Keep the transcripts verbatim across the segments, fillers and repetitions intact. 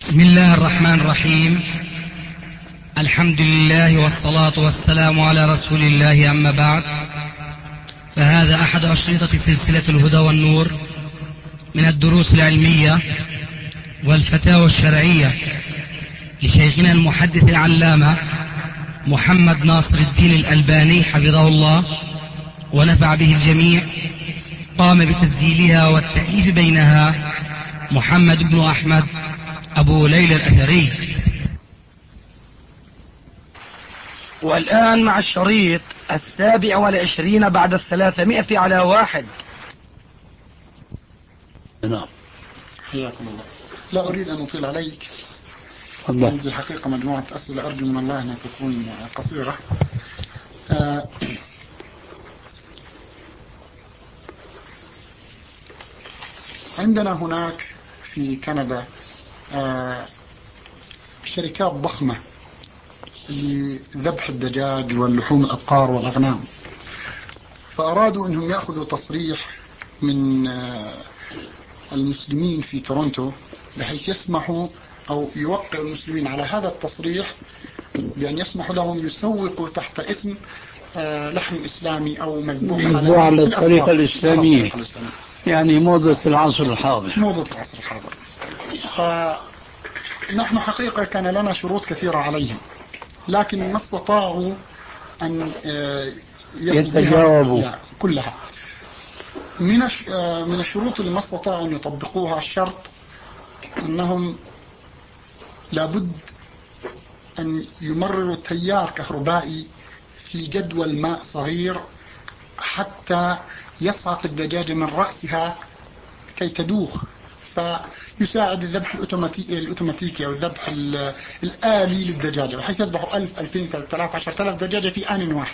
بسم الله الرحمن الرحيم. الحمد لله والصلاة والسلام على رسول الله، أما بعد، فهذا أحد أشرطة سلسلة الهدى والنور من الدروس العلمية والفتاوى الشرعية لشيخنا المحدث العلامة محمد ناصر الدين الألباني حفظه الله ونفع به الجميع. قام بتسجيلها والتأليف بينها محمد بن أحمد أبو ليلى الأثري. والآن مع الشريط السابع والعشرين بعد الثلاثمائة على واحد. نعم، حياكم الله. لا أريد أن أطيل عليك، الله. عندي الحقيقة مجموعة أسئلة أرجو من الله أن تكون قصيرة. آه عندنا هناك في كندا آه شركات ضخمة لذبح الدجاج واللحوم الأبقار والأغنام، فأرادوا أنهم يأخذوا تصريح من آه المسلمين في تورونتو بحيث يسمحوا أو يوقع المسلمين على هذا التصريح بأن يسمحوا لهم يسوقوا تحت اسم آه لحم إسلامي أو مذبوح على, على الطريقة الإسلامية، يعني موضة العصر الحاضر. موضة العصر الحاضر. فنحن حقيقة كان لنا شروط كثيرة عليهم، لكن ما استطاعوا أن يتجاوبوا كلها. من من الشروط اللي ما استطاعوا أن يطبقوها الشرط أنهم لابد أن يمرروا تيار كهربائي في جدول ماء صغير حتى يصعق الدجاجة من رأسها كي تدوخ، فيساعد الذبح الأوتوماتيكي أو الذبح الآلي للدجاجة، بحيث يذبحوا ألف ألفين ثلاثة آلاف عشرة آلاف دجاجة في آن واحد.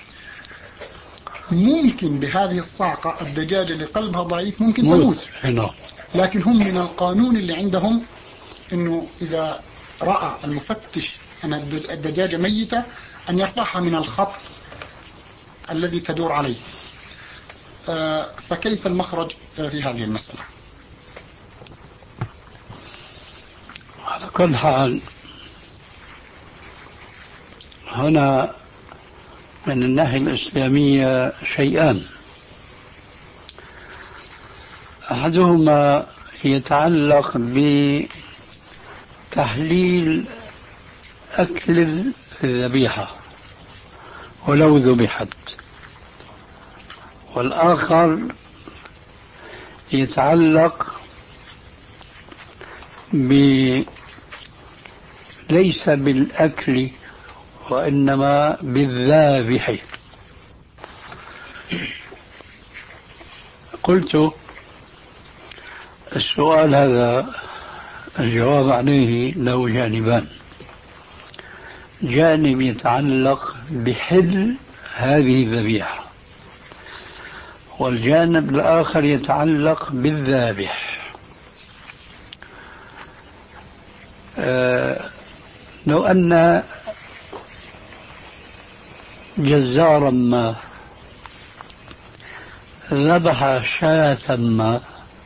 ممكن بهذه الصعقة الدجاجة اللي قلبها ضعيف ممكن تموت، لكن هم من القانون اللي عندهم إنه إذا رأى المفتش أن الدجاجة ميتة أن يرفعها من الخط الذي تدور عليه. فكيف المخرج في هذه المسألة؟ على كل حال، هنا من الناحية الإسلامية شيئان: أحدهما يتعلق بتحليل أكل الذبيحة ولو ذبحت، والآخر يتعلق ب ليس بالأكل وإنما بالذابح. قلت السؤال هذا الجواب عليه له جانبان: جانب يتعلق بحل هذه الذبيحة، والجانب الآخر يتعلق بالذابح. أه لو أن جزارا ما ذبح شاة ما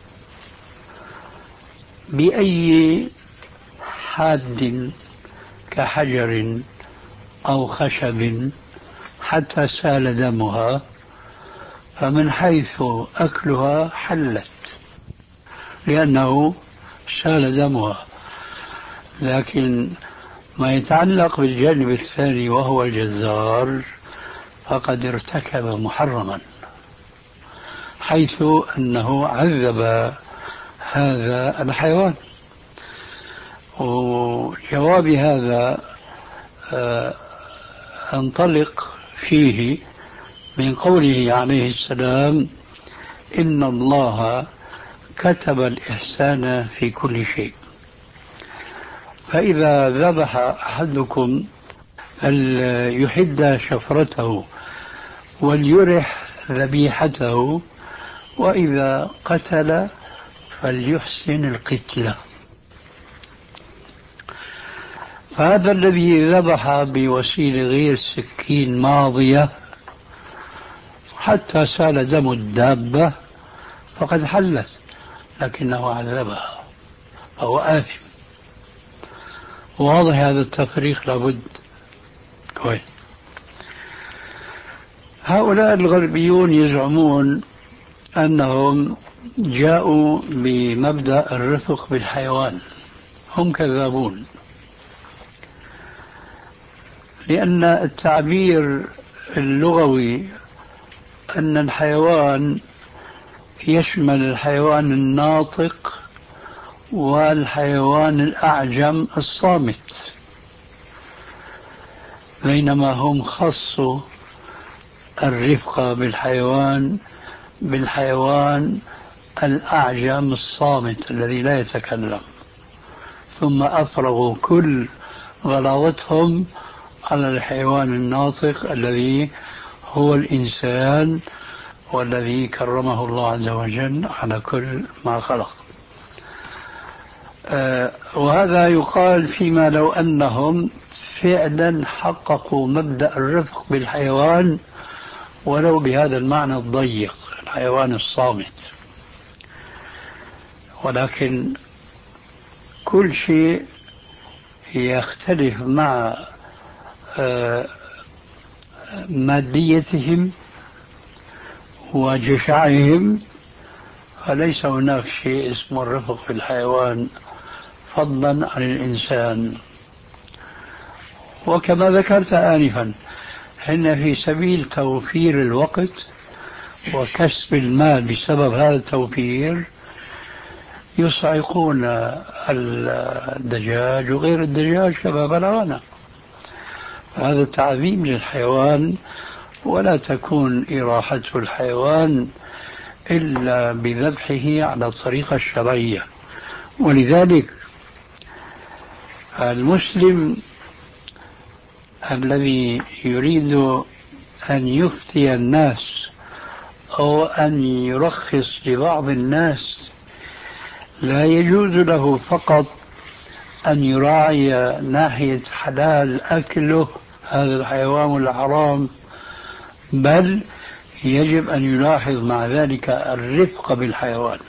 بأي حاد كحجر أو خشب حتى سال دمها، فمن حيث أكلها حلت لأنه سال دمها. لكن ما يتعلق بالجانب الثاني وهو الجزار فقد ارتكب محرما، حيث أنه عذب هذا الحيوان. وجواب هذا أنطلق فيه من قوله عليه السلام: إن الله كتب الإحسان في كل شيء. فإذا ذبح أحدكم فليحد شفرته وليرح ذبيحته، وإذا قتل فليحسن القتلة. فهذا الذي ذبح بوسيلة غير سكين ماضية حتى سال دم الدابة فقد حلت، لكنه عذبها فهو آثم. واضح هذا التفريق لابد. كويس. هؤلاء الغربيون يزعمون أنهم جاءوا بمبدأ الرفق بالحيوان. هم كذابون، لأن التعبير اللغوي أن الحيوان يشمل الحيوان الناطق والحيوان الأعجم الصامت، بينما هم خصوا الرفق بالحيوان بالحيوان الأعجم الصامت الذي لا يتكلم، ثم أفرغوا كل غلاوتهم على الحيوان الناطق الذي هو الإنسان والذي كرمه الله عز وجل على كل ما خلق. آه وهذا يقال فيما لو أنهم فعلا حققوا مبدأ الرفق بالحيوان ولو بهذا المعنى الضيق، الحيوان الصامت. ولكن كل شيء يختلف مع ماديتهم وجشعهم، فليس هناك شيء اسمه الرفق في الحيوان فضلا عن الإنسان. وكما ذكرت آنفا، حين في سبيل توفير الوقت وكسب المال بسبب هذا التوفير يصعقون الدجاج وغير الدجاج كما بلغنا. هذا تعظيم للحيوان، ولا تكون إراحة الحيوان إلا بذبحه على الطريقة الشرعية. ولذلك المسلم الذي يريد أن يفتي الناس أو أن يرخص لبعض الناس لا يجوز له فقط أن يراعي ناحية حلال أكله هذا الحيوان الحرام، بل يجب أن يلاحظ مع ذلك الرفق بالحيوان.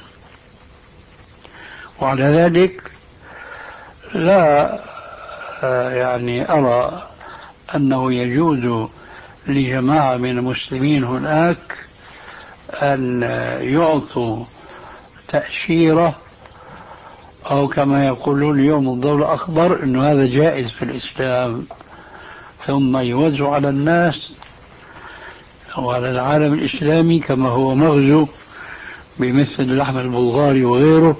وعلى ذلك لا يعني أرى أنه يجوز لجماعة من المسلمين هناك أن يعطوا تأشيرة أو كما يقولون اليوم الضوء الأخضر أنه هذا جائز في الإسلام، ثم يوزع على الناس وعلى العالم الإسلامي كما هو مغزو بمثل اللحم البلغاري وغيره،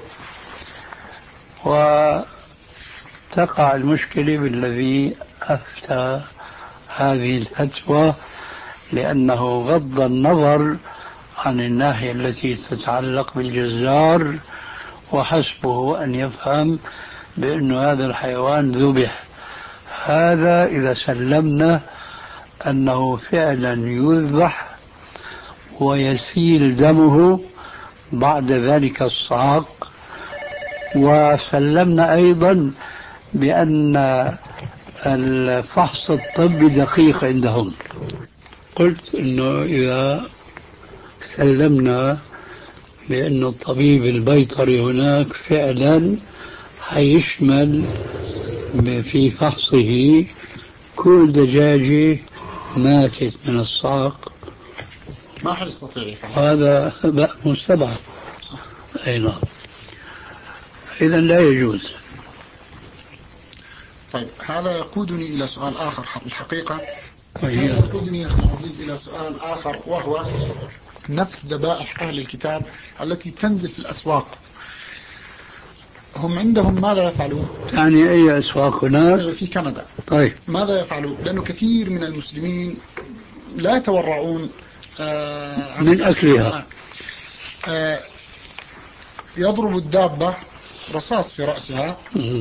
وتقع المشكلة بالذي أفتى هذه الفتوى، لأنه غض النظر عن الناحية التي تتعلق بالجزار، وحسبه أن يفهم بأن هذا الحيوان ذبح. هذا إذا سلمنا أنه فعلا يذبح ويسيل دمه بعد ذلك الصعق، وسلمنا أيضا بأن الفحص الطبي دقيق عندهم. قلت أنه إذا سلمنا بأن الطبيب البيطري هناك فعلا حيشمل في فحصه كل دجاجة ماتت من الصعق، ما حيستطيع يفعل هذا مستبعد. أي نعم، إذا لا يجوز. طيب، هذا يقودني إلى سؤال آخر الحقيقة. طيب. هذا يقودني أخي العزيز إلى سؤال آخر، وهو نفس ذبائح أهل الكتاب التي تنزل في الأسواق، هم عندهم ماذا يفعلون؟ يعني أي أسواق هناك؟ في كندا. طيب. ماذا يفعلون؟ لأنه كثير من المسلمين لا يتورعون آه من أكلها. آه يضرب الدابة رصاص في رأسها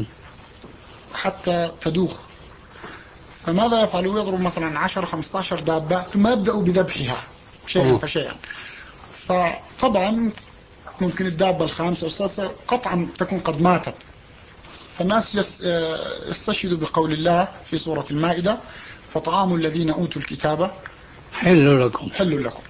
حتى تدوخ. فماذا يفعلوا؟ يضرب مثلا عشرة خمسة عشر دابة ثم يبدأوا بذبحها شيئا فشيئا. فطبعا ممكن الدابة الخامسة والسادسة قطعا تكون قد ماتت. فالناس يستشهدوا بقول الله في سورة المائدة: فطعام الذين أوتوا الكتاب حل لكم حل لكم.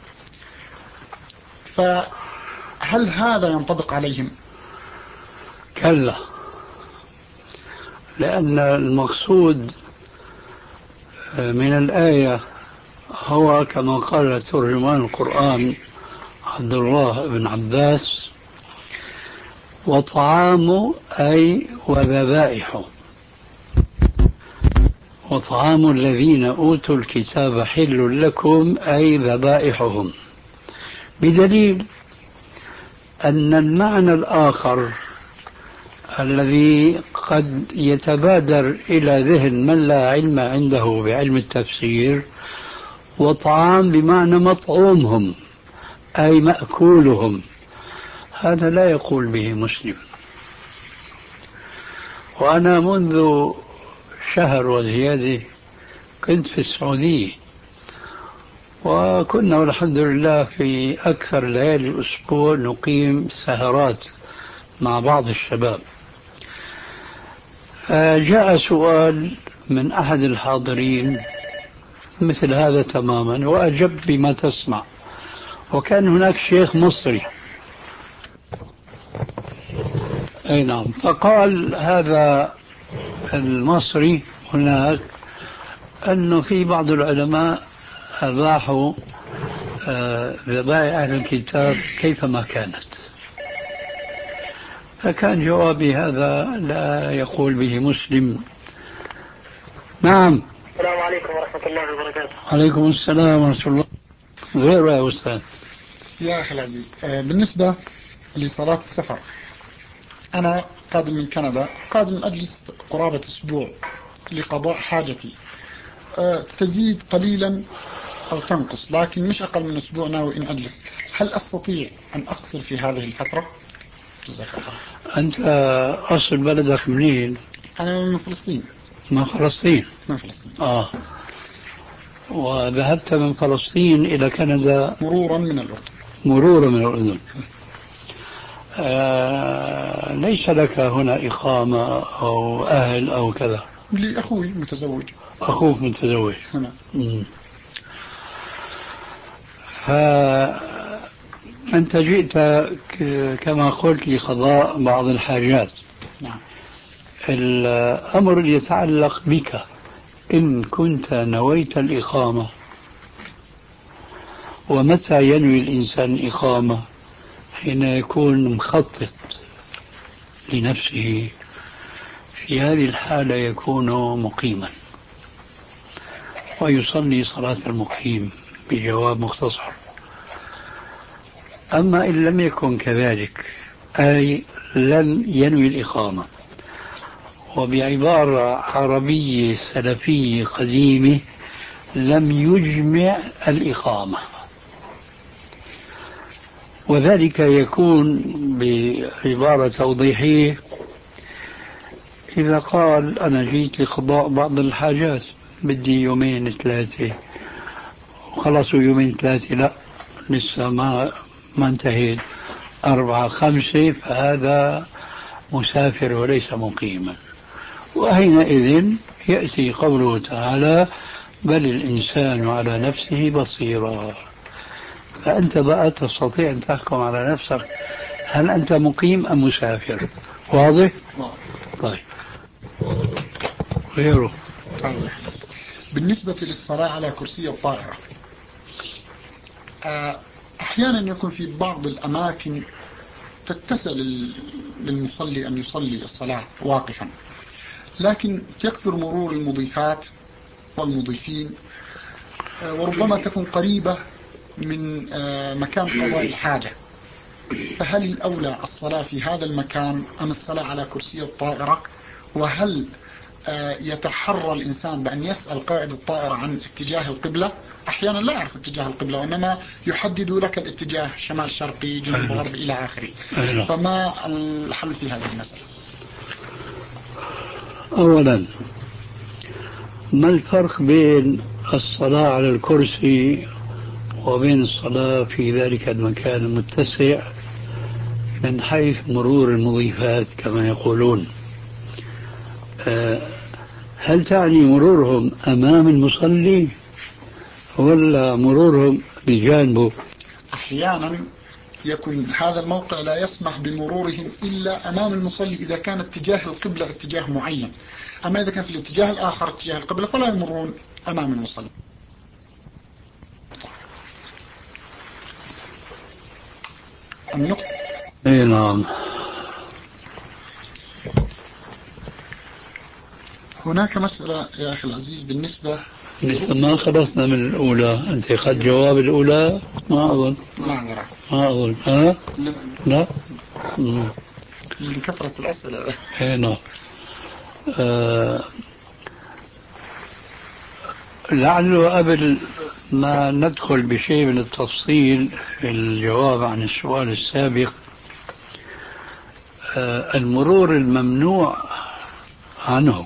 فهل هذا ينطبق عليهم؟ كلا، لأن المقصود من الآية هو كما قال ترجمان القرآن عبد الله بن عباس: وطعام أي وذبائح، وطعام الذين أوتوا الكتاب حل لكم أي ذبائحهم، بدليل أن المعنى الآخر الذي قد يتبادر إلى ذهن من لا علم عنده بعلم التفسير: وطعام بمعنى مطعومهم أي مأكولهم، هذا لا يقول به مسلم. وأنا منذ شهر وزيادة كنت في السعودية، وكنا والحمد لله في أكثر ليالي الأسبوع نقيم سهرات مع بعض الشباب. جاء سؤال من أحد الحاضرين مثل هذا تماما، وأجب بما تسمع. وكان هناك شيخ مصري، أي نعم، فقال هذا المصري هناك أنه في بعض العلماء أباحوا ذبائح أهل الكتاب كيفما كانت. فكان جوابي: هذا لا يقول به مسلم. نعم. السلام عليكم ورحمة الله وبركاته. عليكم السلام ورحمة الله. غير يا أستاذ. يا أخي العزيز، بالنسبة لصلاة السفر، أنا قادم من كندا، قادم أجلس قرابة أسبوع لقضاء حاجتي، تزيد قليلا أو تنقص، لكن مش أقل من أسبوع ناوي إن أجلس. هل أستطيع أن أقصر في هذه الفترة؟ جزاك الله. أنت أصل بلدك منين؟ أنا من فلسطين. من فلسطين؟ من فلسطين. آه. وذهبت من فلسطين إلى كندا مرورا من الأردن. مرورا من الأردن. آه ليس لك هنا إقامة أو أهل أو كذا؟ لي أخوي متزوج. أخوك متزوج هنا. فأنت جئت كما قلت لقضاء بعض الحاجات. نعم. الأمر يتعلق بك، إن كنت نويت الإقامة، ومتى ينوي الإنسان الإقامة؟ حين يكون مخطط لنفسه، في هذه الحالة يكون مقيما ويصلي صلاة المقيم بجواب مختصر. أما إن لم يكن كذلك، أي لم ينوي الإقامة، وبعبارة عربية سلفية قديمة لم يجمع الإقامة، وذلك يكون بعبارة توضيحية: إذا قال أنا جيت لقضاء بعض الحاجات، بدي يومين ثلاثة، وخلصوا يومين ثلاثة لا لسه ما ما انتهيت، أربعة خمسة، فهذا مسافر وليس مقيما. وحينئذ يأتي قوله تعالى: بل الإنسان على نفسه بصيرا. فأنت بقى تستطيع أن تحكم على نفسك هل أنت مقيم أم مسافر. واضح؟ طيب. غيره. بالنسبة للصلاة على كرسي الطائرة، أحيانا يكون في بعض الأماكن تتسع للمصلي أن يصلي الصلاة واقفا، لكن يكثر مرور المضيفات والمضيفين، وربما تكون قريبة من مكان قضاء الحاجة، فهل الأولى الصلاة في هذا المكان أم الصلاة على كرسي الطائرة؟ وهل يتحرى الإنسان بأن يسأل قائد الطائرة عن اتجاه القبلة؟ أحيانا لا يعرف اتجاه القبلة، وإنما يحدد لك الاتجاه شمال شرقي جنوب غرب إلى آخره. فما الحل في هذه المسألة؟ أولا، ما الفرق بين الصلاة على الكرسي وبين الصلاة في ذلك المكان المتسع من حيث مرور المضيفات كما يقولون؟ هل تعني مرورهم أمام المصلي ولا مرورهم بجانبه؟ أحيانا يكون هذا الموقع لا يسمح بمرورهم إلا أمام المصلي إذا كان اتجاه القبلة اتجاه معين، أما إذا كان في الاتجاه الآخر اتجاه القبلة فلا يمرون أمام المصلي. النقطة اي نعم. هناك مسألة يا أخي العزيز بالنسبة لسه ما خلصنا من الأولى. أنت أخذت جواب الأولى؟ ما أظن. ما أدري. ما أظن. ها؟ لا. مم. من كثرة الأسئلة. اي نعم. آه لعله قبل ما ندخل بشيء من التفصيل في الجواب عن السؤال السابق، آه المرور الممنوع عنه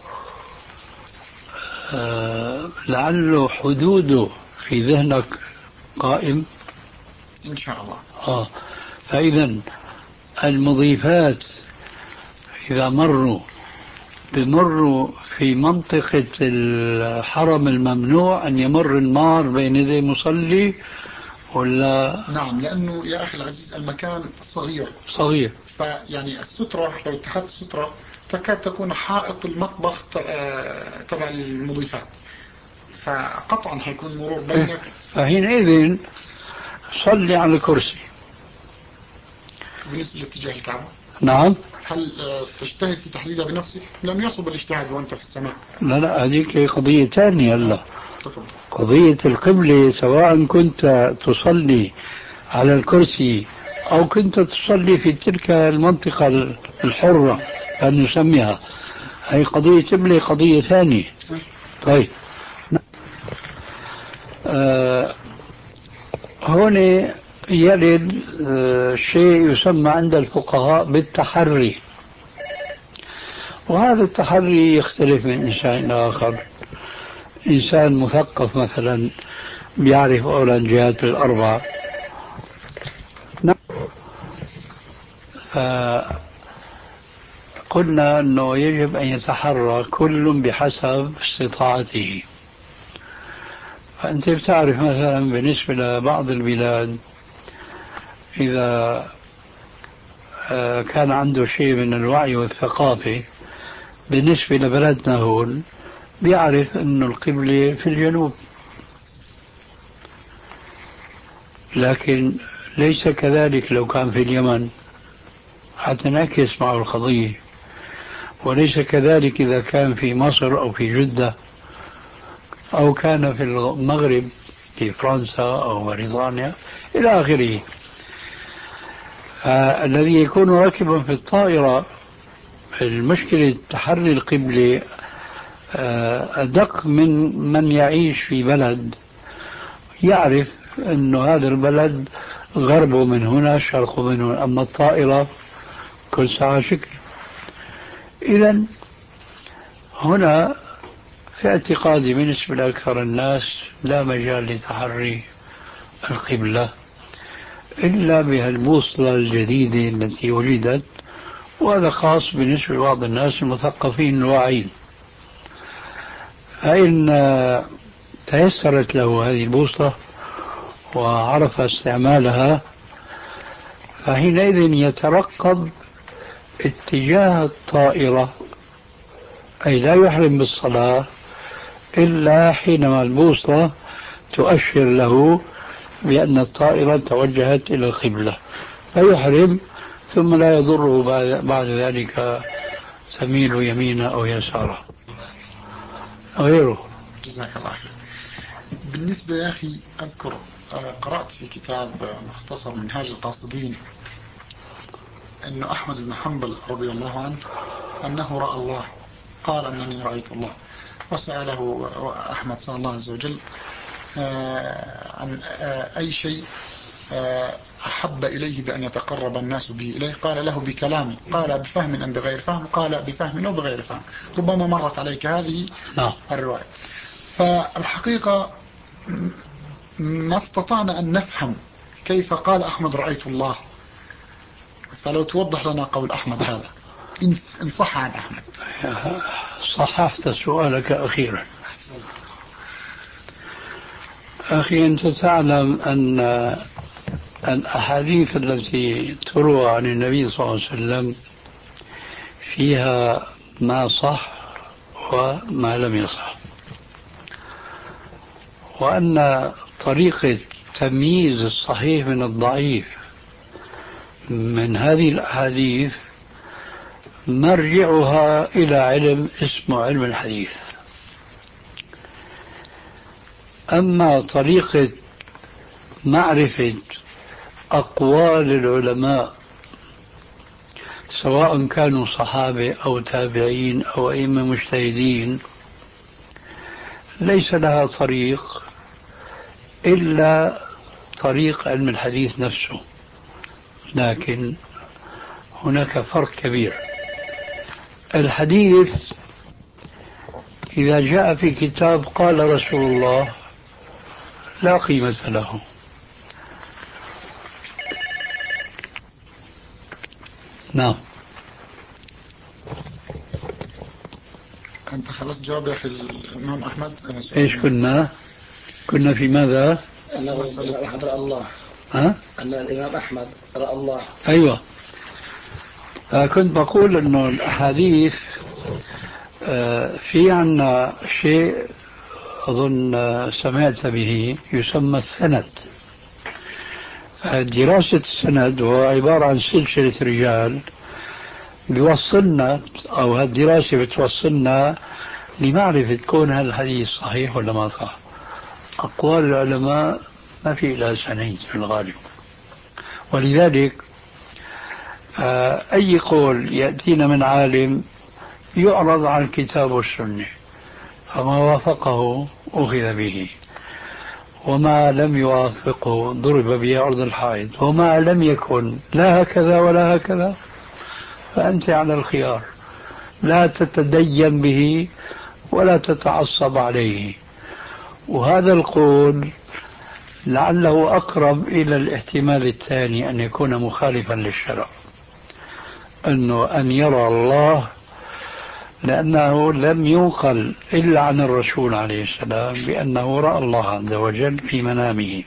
آه لعله حدوده في ذهنك قائم إن شاء الله. آه فإذا المضيفات إذا مروا بمروا في منطقة الحرم الممنوع أن يمر المار بين يدي مصلي ولا؟ نعم، لأنه يا أخي العزيز المكان صغير صغير، فيعني السترة لو اتخذت السترة تكاد تكون حائط المطبخ تبع المضيفات، فقطعا حيكون مرور بينك. فحينئذ صلي على الكرسي. بالنسبة لاتجاه الكعبة، نعم. هل تجتهد في تحديدها بنفسك؟ لم يصب الاجتهاد وأنت في السماء. لا لا، هذيك قضية ثانية. هلا تفضل. قضية القبلة سواء كنت تصلي على الكرسي أو كنت تصلي في تلك المنطقة الحرة أن نسميها، هي قضية قبلة قضية ثانية. طيب آه هون يرد آه شيء يسمى عند الفقهاء بالتحري، وهذا التحري يختلف من إنسان إلى آخر. إنسان مثقف مثلا بيعرف أولا الجهات الأربعة، فقلنا أنه يجب أن يتحرى كل بحسب استطاعته. فأنت بتعرف مثلا بالنسبة لبعض البلاد إذا كان عنده شيء من الوعي والثقافة، بالنسبة لبلدنا هون بيعرف أن القبلة في الجنوب، لكن ليس كذلك لو كان في اليمن، حتى نعكس معه القضية. وليس كذلك إذا كان في مصر أو في جدة أو كان في المغرب في فرنسا أو بريطانيا إلى آخره. الذي يكون راكبا في الطائرة المشكلة تحري القبلة أدق من من يعيش في بلد يعرف أن هذا البلد غربه من هنا شرقه من هنا، أما الطائرة كل ساعة شكل. إذن هنا في اعتقادي بالنسبة لأكثر الناس لا مجال لتحري القبلة إلا بهالبوصلة الجديدة التي وجدت، وهذا خاص بالنسبة لبعض الناس المثقفين الواعين. فإن تيسرت له هذه البوصلة وعرف استعمالها، فحينئذ يترقب اتجاه الطائرة، أي لا يحرم بالصلاة إلا حينما البوصلة تؤشر له بأن الطائرة توجهت إلى القبلة، فيحرم ثم لا يضره بعد ذلك تميل يمينه أو يساره غيره. جزاك الله خير. بالنسبة يا أخي أذكر قرأت في كتاب مختصر منهاج القاصدين أن أحمد بن حنبل رضي الله عنه أنه رأى الله، قال أنني رأيت الله، وسأله أحمد صلى الله عز وجل عن أي شيء أحب إليه بأن يتقرب الناس به إليه، قال له بكلامي، قال بفهم أم بغير فهم، قال بفهم أو بغير فهم. ربما مرت عليك هذه الرواية. فالحقيقة ما استطعنا أن نفهم كيف قال أحمد رأيت الله، فلو توضح لنا قول أحمد هذا إن صح عن أحمد. صححت سؤالك أخيرا. أخي أنت تعلم أن الأحاديث التي تروى عن النبي صلى الله عليه وسلم فيها ما صح وما لم يصح، وأن طريقة تمييز الصحيح من الضعيف من هذه الأحاديث مرجعها إلى علم اسمه علم الحديث. أما طريقة معرفة أقوال العلماء سواء كانوا صحابة أو تابعين أو أئمة مجتهدين ليس لها طريق إلا طريق علم الحديث نفسه، لكن هناك فرق كبير. الحديث إذا جاء في كتاب قال رسول الله لا قيمة له. نعم. أنت خلصت جواب يا أخي الإمام أحمد. إيش كنا كنا في ماذا؟ أن الإمام أحمد رأى الله. ها؟ أن الإمام أحمد رأى الله. أيوة. كنت بقول أنه الأحاديث في عنا شيء أظن سمعت به يسمى السند. دراسة السند هو عبارة عن سلسلة رجال بيوصلنا، أو هالدراسة بتوصلنا لمعرفة كون هذا الحديث صحيح ولا ما صح. أقوال العلماء ما في إلا سند في الغالب، ولذلك أي قول يأتينا من عالم يعرض عن الكتاب والسنة، فما وافقه أخذ به، وما لم يوافقه ضرب به أرض الحائط، وما لم يكن لا هكذا ولا هكذا فأنت على الخيار، لا تتدين به ولا تتعصب عليه. وهذا القول لعله أقرب إلى الاحتمال الثاني أن يكون مخالفا للشرع، أنه أن يرى الله، لأنه لم ينقل إلا عن الرسول عليه السلام بأنه رأى الله عز وجل في منامه.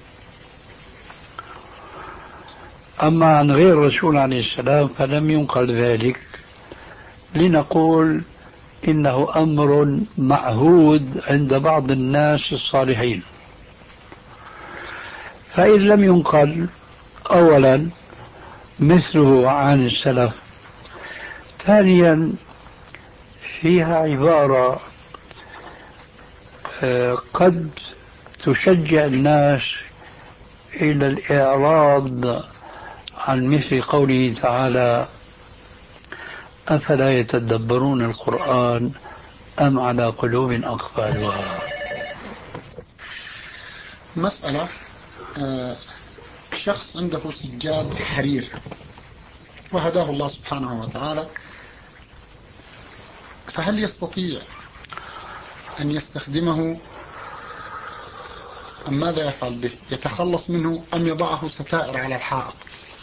أما عن غير الرسول عليه السلام فلم ينقل ذلك، لنقول إنه أمر معهود عند بعض الناس الصالحين. فإن لم ينقل أولا مثله عن السلف، ثانيا فيها عبارة قد تشجع الناس إلى الإعراض عن مثل قوله تعالى أفلا يتدبرون القرآن أم على قلوب أقفالها. مسألة شخص عنده سجاد حرير وهداه الله سبحانه وتعالى، فهل يستطيع أن يستخدمه أم ماذا يفعل به؟ يتخلص منه أم يضعه ستائر على الحائط؟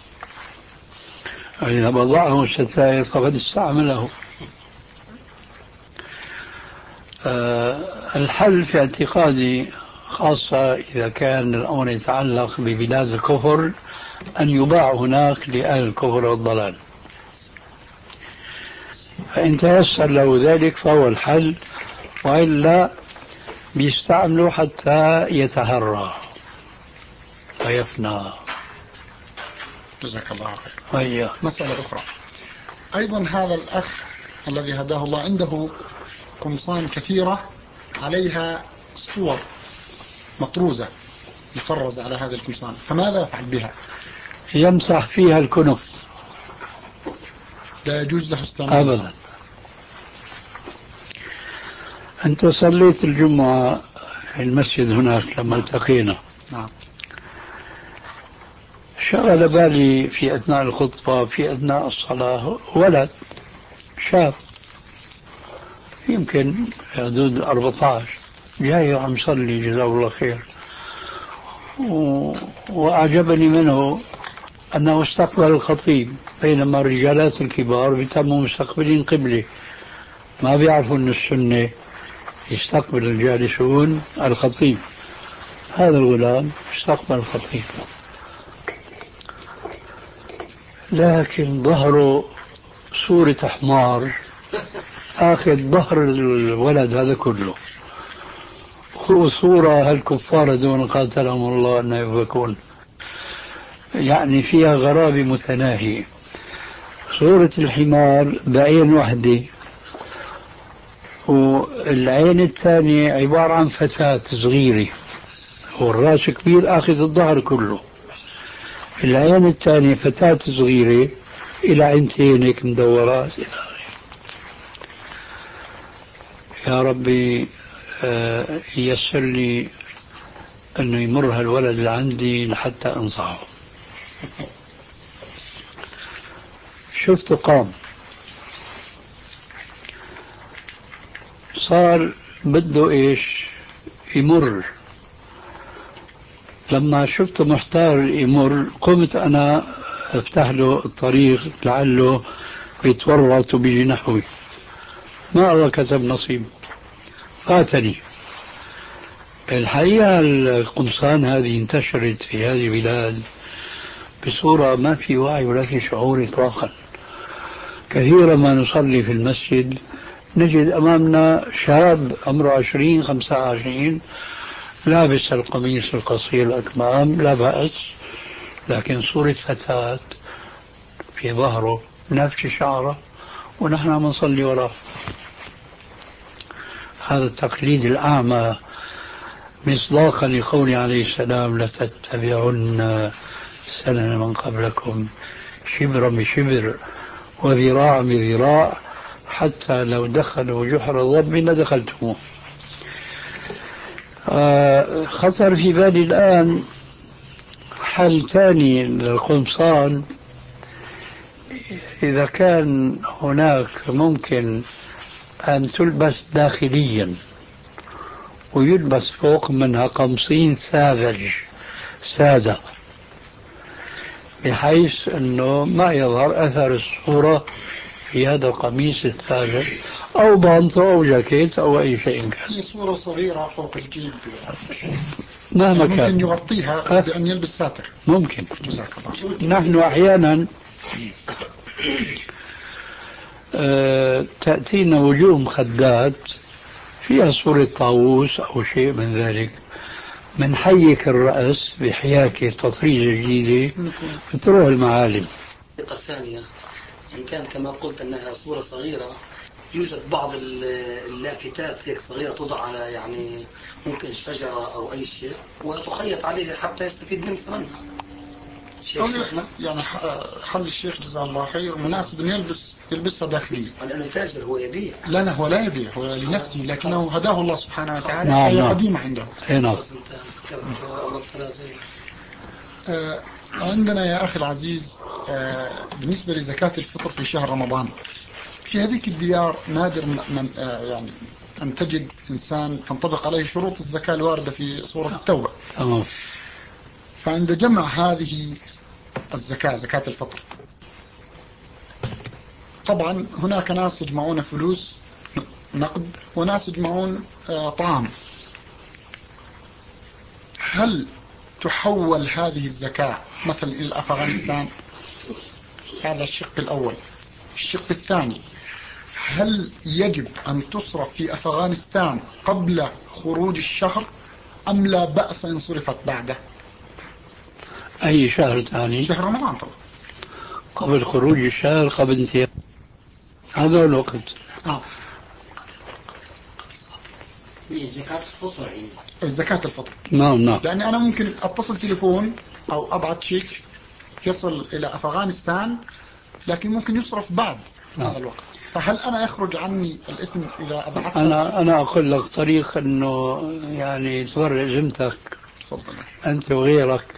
إذا وضعه ستائر فقد استعمله. أه الحل في اعتقادي، خاصة إذا كان الأمر يتعلق ببلاد الكفر، أن يباع هناك لأهل الكفر والضلال، فإن تيسر له ذلك فهو الحل، وإلا بيستعمله حتى يتهرى ويفنى. جزاك الله خير. أيه. مسألة أخرى أيضا، هذا الأخ الذي هداه الله عنده قمصان كثيرة عليها صور مطروزة مطرزة على هذه القمصان، فماذا يفعل بها؟ يمسح فيها الكنف. لا يجوز له استعمالها أبدا. أنت صليت الجمعة في المسجد هناك لما التقينا. نعم. شغل بالي في أثناء الخطبة في أثناء الصلاة ولد شاب يمكن في حدود أربعة عشر جاي عم يصلي جزاه الله خير، و... وأعجبني منه أنه استقبل الخطيب، بينما الرجالات الكبار بيتموا مستقبلين قبلة، ما بيعرفوا أن السنة يستقبل الجالسون الخطيب. هذا الغلام استقبل الخطيب لكن ظهره صورة حمار آخذ ظهر الولد هذا كله، صورة هالكفار دون قاتلهم الله أن يفكون، يعني فيها غرابة متناهية. صورة الحمار بعين وحدة، والعين الثانية عبارة عن فتاة صغيرة، والراس كبير آخذ الظهر كله. العين الثانية فتاة صغيرة إلى عينتين هيك مدورات. يا ربي ييسر لي أنه يمر هالولد اللي عندي لحتى أنصحه. شفته قام، صار بده إيش يمر. لما شفته محتار يمر قمت أنا افتح له الطريق لعله يتورط وبيجي نحوي. ما الله كتب نصيب، فاتني. الحقيقة القمصان هذه انتشرت في هذه البلاد بصورة ما في وعي ولا في شعور إطلاقا. كثيرا ما نصلي في المسجد نجد أمامنا شاب عمره عشرين خمسة وعشرين لابس القميص القصير الأكمام، لا بأس، لكن صورة فتاة في ظهره نفس شعره ونحن عم نصلي وراه. هذا التقليد الأعمى مصداقا لقوله عليه السلام: لتتبعن سنن من قبلكم شبرا بشبر وذراعا بذراع حتى لو دخلوا جحر ضب لدخلتموه. آه خطر في بالي الآن حل ثاني للقمصان، إذا كان هناك ممكن أن تلبس داخليا ويلبس فوق منها قمصين ساذج سادة، بحيث أنه ما يظهر أثر الصورة في هذا القميص الساذج، أو بانطو أو جاكيت أو أي شيء كان. هي صورة صغيرة فوق الجيب مهما كان ممكن يغطيها بأن يلبس ساتر. ممكن. جزاك الله. نحن أحيانا أه تأتينا وجوه مخدات فيها صورة طاووس أو شيء من ذلك، من حيك الرأس بحياكة تطريزة جديدة تروح المعالم. الطريقة الثانية إن كان كما قلت أنها صورة صغيرة، يوجد بعض اللافتات هيك صغيرة توضع على يعني ممكن شجرة أو أي شيء وتخيط عليه حتى يستفيد من ثمنها. يعني حل الشيخ جزاه الله خير مناسب أن يلبس يلبسها داخليا. لأنه تاجر هو يبيع. لا لا هو لا يبيع، هو لنفسه، لكنه هداه الله سبحانه وتعالى. نعم هي نعم. قديمة عنده. نعم. آه عندنا يا أخي العزيز، آه بالنسبة لزكاة الفطر في شهر رمضان، في هذيك الديار نادر من آه يعني أن تجد إنسان تنطبق عليه شروط الزكاة الواردة في سورة التوبة. تمام. فعند جمع هذه الزكاة، زكاة الفطر، طبعا هناك ناس يجمعون فلوس نقد وناس يجمعون آه طعام. هل تحول هذه الزكاة مثلا إلى أفغانستان؟ هذا الشق الأول. الشق الثاني، هل يجب أن تصرف في أفغانستان قبل خروج الشهر أم لا بأس إن صرفت بعده؟ أي شهر ثاني؟ شهر رمضان طبعا. قبل خروج الشهر، قبل انتهاء هذا الوقت. آه. زكاة الفطر. الزكاة الفطر. نعم نعم. لأن أنا ممكن أتصل تليفون أو أبعث شيك يصل إلى أفغانستان، لكن ممكن يصرف بعد نعم. هذا الوقت. فهل أنا يخرج عني الإثم إذا أبعثت؟ أنا أنا أقول لك طريق إنه يعني تبرئ ذمتك. تفضل. أنت وغيرك.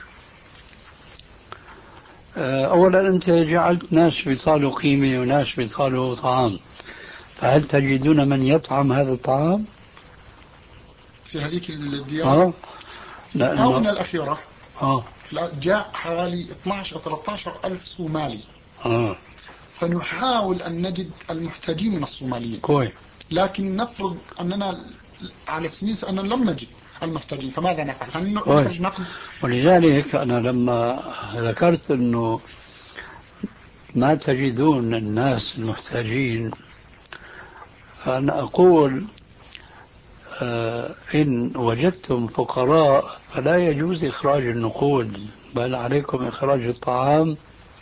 أولا أنت جعلت ناس بيطالوا قيمة وناس بيطالوا طعام، فهل تجدون من يطعم هذا الطعام؟ في هذيك الديار آه. في الآونة الأخيرة آه. جاء حوالي اثناشر أو ثلاثة عشر ألف صومالي. آه. فنحاول أن نجد المحتاجين من الصوماليين. كويس. لكن نفرض أننا على السنين أننا لم نجد المحتاجين، فماذا نفعل؟ هل نخرج نقد؟ ولذلك أنا لما ذكرت أنه ما تجدون الناس المحتاجين، فأنا أقول آه إن وجدتم فقراء فلا يجوز إخراج النقود، بل عليكم إخراج الطعام،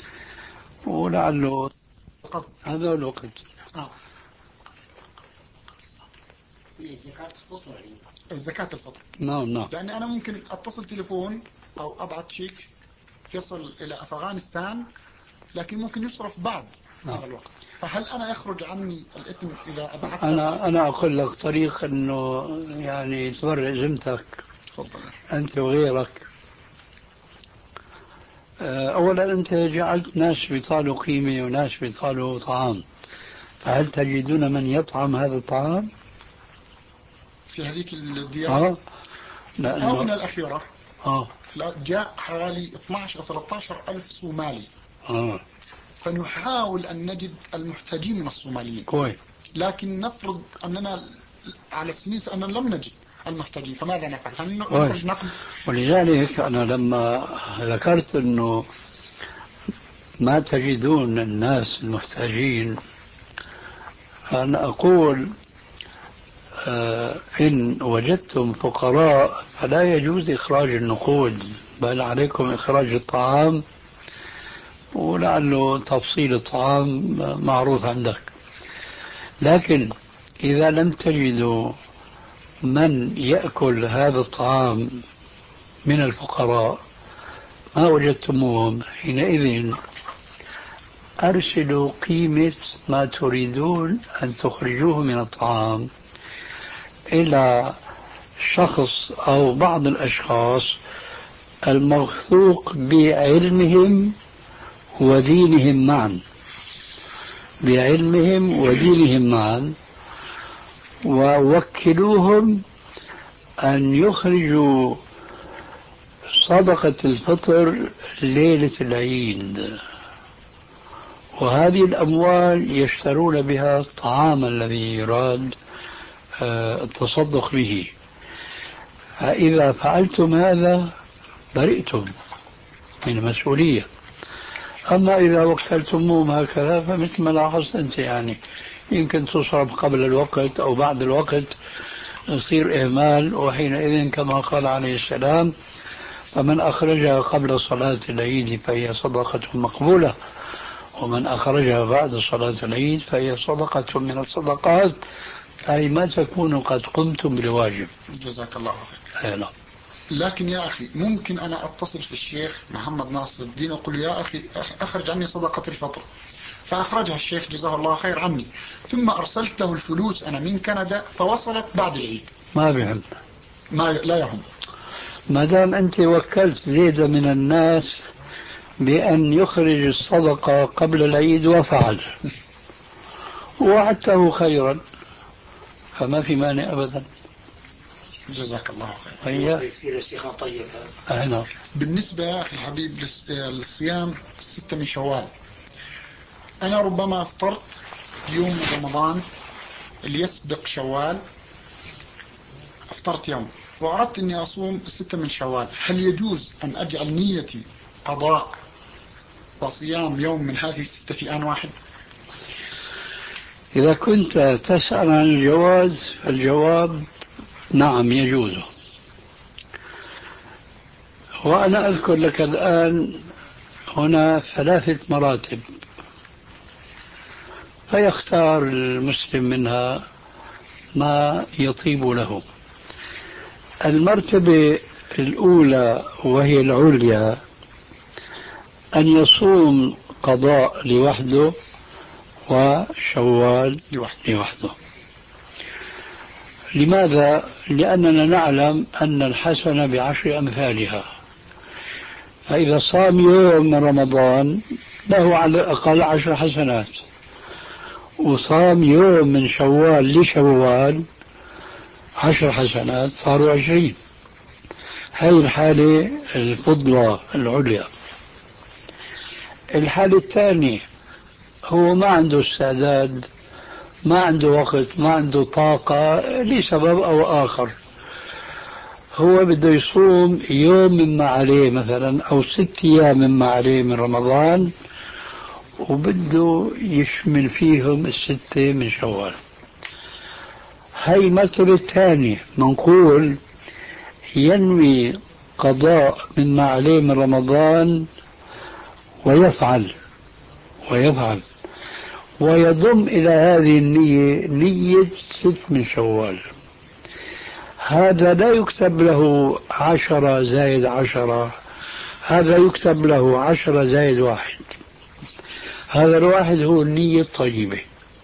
ولعله هذا الوقت. آه. زكاة الفطر. الزكاة الفطر. نعم نعم. لأني أنا ممكن أتصل تليفون أو أبعث شيك يصل إلى أفغانستان، لكن ممكن يصرف بعد نعم. هذا الوقت، فهل أنا يخرج عني الإثم إذا أبعثت؟ أنا أنا أقول لك طريق إنه يعني تبرئ ذمتك. تفضل. أنت وغيرك. أولا أنت جعلت ناس بيطالوا قيمة وناس بيطالوا طعام، فهل تجدون من يطعم هذا الطعام؟ في هذيك الديار آه. الآونة الأخيرة آه. جاء حوالي اثناشر أو ثلاثة عشر ألف صومالي. آه. فنحاول أن نجد المحتاجين من الصوماليين. كويس. لكن نفرض أننا على السنيس أننا لم نجد المحتاجين، فماذا نفعل؟ هل نخرج نقل؟ ولذلك أنا لما ذكرت أنه ما تجدون الناس المحتاجين، فأنا أقول آه إن وجدتم فقراء فلا يجوز إخراج النقود، بل عليكم إخراج الطعام، ولعله تفصيل الطعام معروف عندك. لكن إذا لم تجدوا من يأكل هذا الطعام من الفقراء، ما وجدتموهم، حينئذ أرسلوا قيمة ما تريدون أن تخرجوه من الطعام إلى شخص أو بعض الأشخاص الموثوق بعلمهم ودينهم معا، بعلمهم ودينهم معا، ووكلوهم أن يخرجوا صدقة الفطر ليلة العيد، وهذه الأموال يشترون بها الطعام الذي يراد التصدق به. فإذا فعلتم هذا برئتم من المسؤولية. أما إذا وكلتموهم هكذا فمثل ما لاحظت أنت، يعني يمكن تصرف قبل الوقت أو بعد الوقت، يصير إهمال، وحينئذ كما قال عليه السلام: فمن أخرجها قبل صلاة العيد فهي صدقة مقبولة، ومن أخرجها بعد صلاة العيد فهي صدقة من الصدقات، أي ما تكونوا قد قمتم بالواجب. جزاك الله خير. أهلا. لكن يا أخي ممكن أنا أتصل في الشيخ محمد ناصر الدين أقول يا أخي أخرج عني صدقة الفطر، فأخرجها الشيخ جزاه الله خير عني، ثم أرسلت له الفلوس أنا من كندا فوصلت بعد العيد. ما بهم، ما لا يهم، ما دام أنت وكلت زيادة من الناس بأن يخرج الصدقة قبل العيد وفعل ووعدته خيرا، فما في مانع أبدا. جزاك الله خير. هيا يصير شيخنا طيب. أهلا. بالنسبة يا أخي الحبيب للصيام الستة من شوال، أنا ربما أفطرت يوم رمضان اللي يسبق شوال، أفطرت يوم وأردت أني أصوم الستة من شوال، هل يجوز أن أجعل نيتي قضاء وصيام يوم من هذه الستة في آن واحد؟ إذا كنت تسأل عن الجواز فالجواب نعم يجوز. وأنا أذكر لك الآن هنا ثلاثة مراتب، فيختار المسلم منها ما يطيب له. المرتبة الأولى وهي العليا أن يصوم قضاء لوحده وشوال لوحده. لماذا؟ لأننا نعلم أن الحسنة بعشر أمثالها، فإذا صام يوم من رمضان له على الأقل عشر حسنات، وصام يوم من شوال لشوال عشر حسنات، صاروا عشرين. هاي الحالة الفضلى العليا. الحالة الثانية هو ما عنده استعداد، ما عنده وقت، ما عنده طاقة لسبب أو آخر، هو بده يصوم يوم مما عليه مثلا أو ست أيام مما عليه من رمضان، وبده يشمل فيهم الستة من شوال. هاي المرتبة الثانية، منقول ينوي قضاء مما عليه من رمضان ويفعل ويفعل ويضم إلى هذه النية نية ست من شوال. هذا لا يكتب له عشرة زائد عشرة، هذا يكتب له عشرة زائد واحد. هذا الواحد هو النية الطيبة،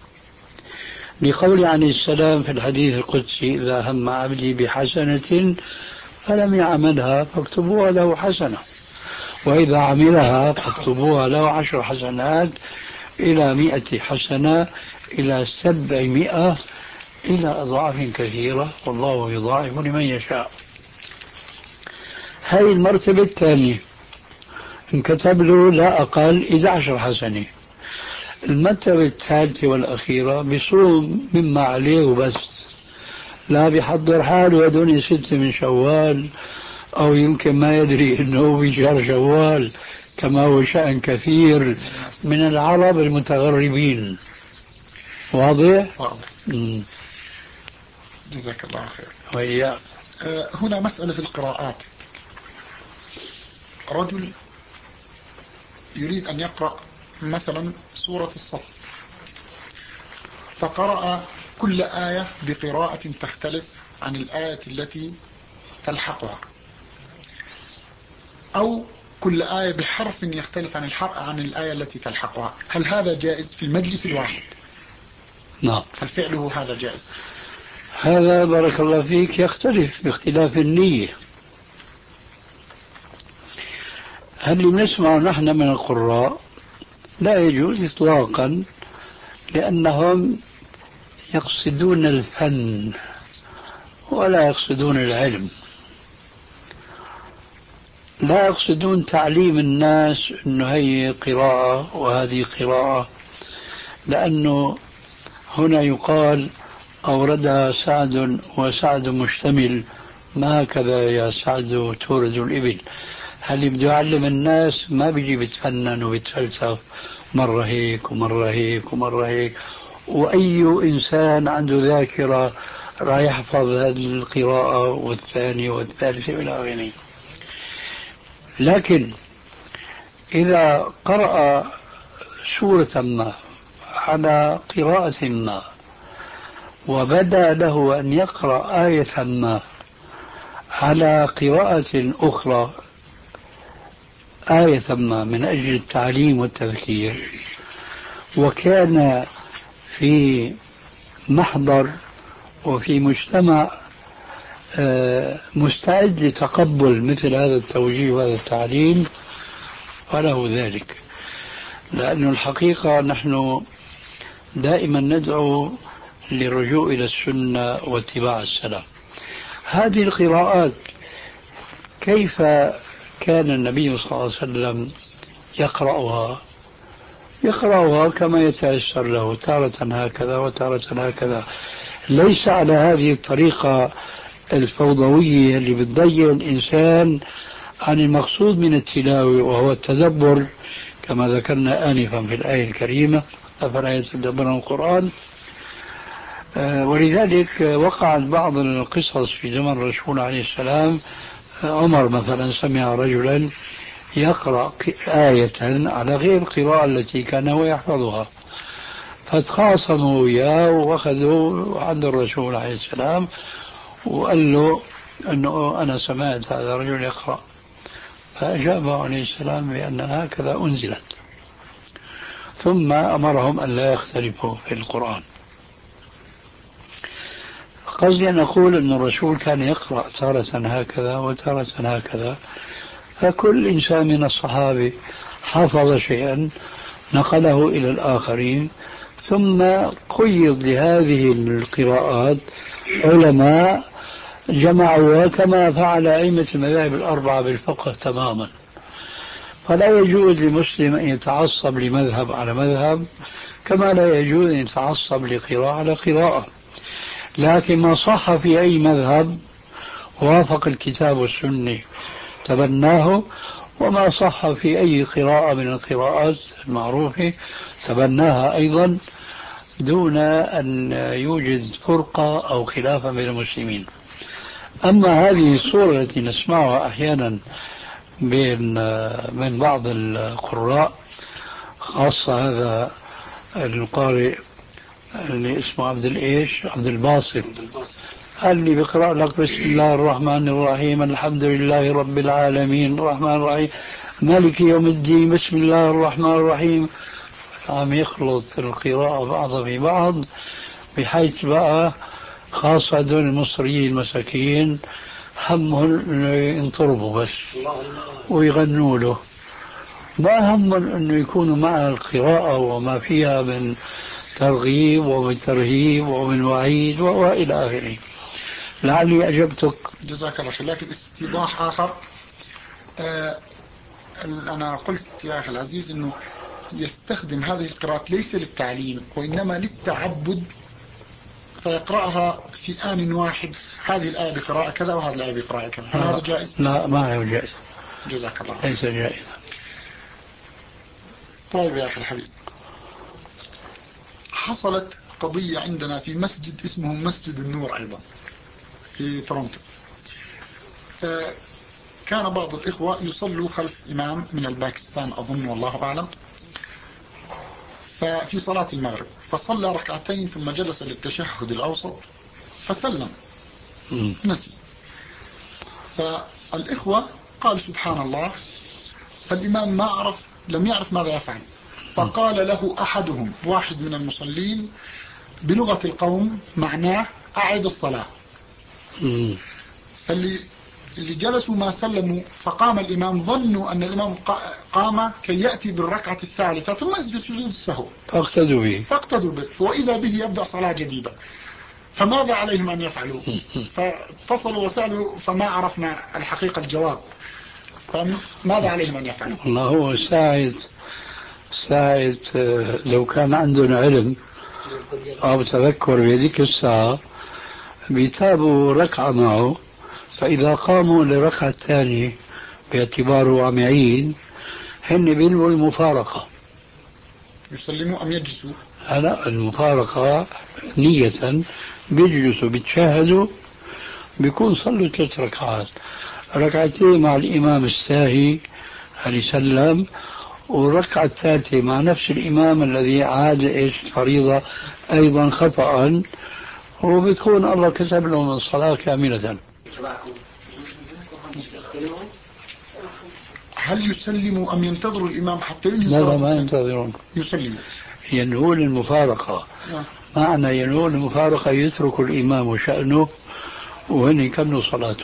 لقول عليه السلام في الحديث القدسي: إذا هم عبدي بحسنة فلم يعملها فاكتبوها له حسنة، وإذا عملها فاكتبوها له عشر حسنات إلى مئة حسنة إلى سبعمائة إلى أضعاف كثيرة، والله يضاعف لمن يشاء. هذه المرتبة الثانية انكتب له لا أقل إحدى عشرة حسنة. المرتبة الثالثة والأخيرة بيصوم مما عليه وبس، لا بيحضر حاله هدول ستة من شوال، أو يمكن ما يدري أنه في شهر شوال، كما هو شأن كثير من العرب المتغربين. واضح؟ واضح. جزاك الله خير. وإياك. أه هنا مسألة في القراءات. رجل يريد أن يقرأ مثلا سورة الصف، فقرأ كل آية بقراءة تختلف عن الآية التي تلحقها، أو كل آية بحرف يختلف عن الحرف عن الآية التي تلحقها. هل هذا جائز في المجلس الواحد؟ نعم. هل فعله هذا جائز؟ هذا بارك الله فيك يختلف باختلاف النية. هل نسمع نحن من القراء لا يجوز إطلاقا، لأنهم يقصدون الفن ولا يقصدون العلم، لا يقصدون تعليم الناس أنه هي قراءة وهذه قراءة، لأنه هنا يقال أوردها سعد وسعد مشتمل، ما هكذا يا سعد تورد الإبل. هل بده يعلم الناس؟ ما بيجي بيتفنن وبيتفلسف مرة هيك ومرة هيك ومرة هيك. وأي إنسان عنده ذاكرة راح يحفظ هذه القراءة والثانية والثالثة إلى آخره. لكن إذا قرأ سورة ما على قراءة ما وبدا له أن يقرأ آية ما على قراءة أخرى آية ما من أجل التعليم والتذكير، وكان في محضر وفي مجتمع مستعد لتقبل مثل هذا التوجيه وهذا التعليم، فله ذلك. لأن الحقيقة نحن دائما ندعو للرجوع إلى السنة واتباع السلف. هذه القراءات كيف كان النبي صلى الله عليه وسلم يقرأها؟ يقرأها كما يتيسر له، تارة هكذا وتارة هكذا، ليس على هذه الطريقة الفوضوية اللي بتضيع الإنسان عن المقصود من التلاوة وهو التدبر، كما ذكرنا آنفا في الآية الكريمة: أفلا يتدبرون القرآن. ولذلك وقعت بعض القصص في زمن الرسول عليه السلام. عمر مثلا سمع رجلا يقرأ آية على غير القراءة التي كان هو يحفظها، فتخاصموا وياه وأخذوا عند الرسول عليه السلام وقال له أنه أنا سمعت هذا الرجل يقرأ، فأجابه عليه السلام بأن هكذا أنزلت، ثم أمرهم أن لا يختلفوا في القرآن. قصدي أن أقول أن الرسول كان يقرأ تارة هكذا وتارة هكذا، فكل إنسان من الصحابة حفظ شيئا نقله إلى الآخرين، ثم قيض لهذه القراءات علماء جمعوها كما فعل أئمة المذاهب الأربعة بالفقه تماما. فلا يجوز لمسلم أن يتعصب لمذهب على مذهب، كما لا يجوز أن يتعصب لقراءة على قراءة. لكن ما صح في أي مذهب وافق الكتاب والسنة تبناه، وما صح في أي قراءة من القراءات المعروفة تبناها أيضا دون أن يوجد فرقة أو خلافا بين المسلمين. أما هذه الصورة التي نسمعها أحيانا بين من بعض القراء، خاصة هذا القارئ اللي اسمه عبد الإيش عبد الباسط، اللي بيقرأ لك بسم الله الرحمن الرحيم الحمد لله رب العالمين الرحمن الرحيم مالك يوم الدين بسم الله الرحمن الرحيم، عم يخلط القراءة بعضها في بعض، بحيث بقى خاصة دون المصريين المساكين همهم انه ينطربوا بس ويغنوا له، ما همهم انه يكونوا مع القراءة وما فيها من ترغيب ومن ترهيب ومن وعيد والى اخره. لعلي اجبتك. جزاك الله خير. لكن استيضاح اخر، آه انا قلت يا اخي العزيز انه يستخدم هذه القراءات ليس للتعليم وانما للتعبد، فيقرأها في آن واحد، هذه الآية بقراءة كذا وهذه الآية بقراءة كذا، هل هذا جائز؟ لا ما هو جائز. جزاك الله. ليس جائز. طيب يا أخي الحبيب، حصلت قضية عندنا في مسجد اسمه مسجد النور أيضا في تورونتو. كان بعض الإخوة يصلوا خلف إمام من الباكستان أظن والله أعلم، ففي صلاة المغرب فصلى ركعتين ثم جلس للتشهد الأوسط فسلم نسي، فالإخوة قال سبحان الله، فالإمام ما عرف لم يعرف ماذا يفعل، فقال له أحدهم واحد من المصلين بلغة القوم معناه أعد الصلاة. فاللي اللي جلسوا ما سلموا، فقام الإمام ظنوا أن الإمام قام كي يأتي بالركعة الثالثة ثم يسجد سجود السهو، فاقتدوا به فاقتدوا به وإذا به يبدأ صلاة جديدة، فماذا عليهم أن يفعلوا؟ فاتصلوا وسألوا فما عرفنا الحقيقة الجواب، فماذا عليهم أن يفعلوا؟ والله هو ساعد ساعد لو كان عندنا علم أو تذكر بهذيك الساعة بيتابوا ركعة معه، فإذا قاموا لركعة الثانية باعتباره عم يعيد هن بينوا المفارقة. يسلموا أم يجلسوا؟ لا، المفارقة نية، بيجلسوا بيتشاهدوا، بيكون صلوا ثلاث ركعات، ركعتين مع الإمام الساهي اللي سلم، والركعة الثالثة مع نفس الإمام الذي عاد إيش فريضة أيضا خطأ، وبتكون الله كتب لهم الصلاة كاملة. هل يسلموا أم ينتظروا الإمام حتى ينهي لا صلاة؟ لا ما ينتظرون، يسلموا. ينهون المفارقة. آه. معنى ينهون المفارقة يترك الإمام شأنه وهن يكملوا صلاتهم.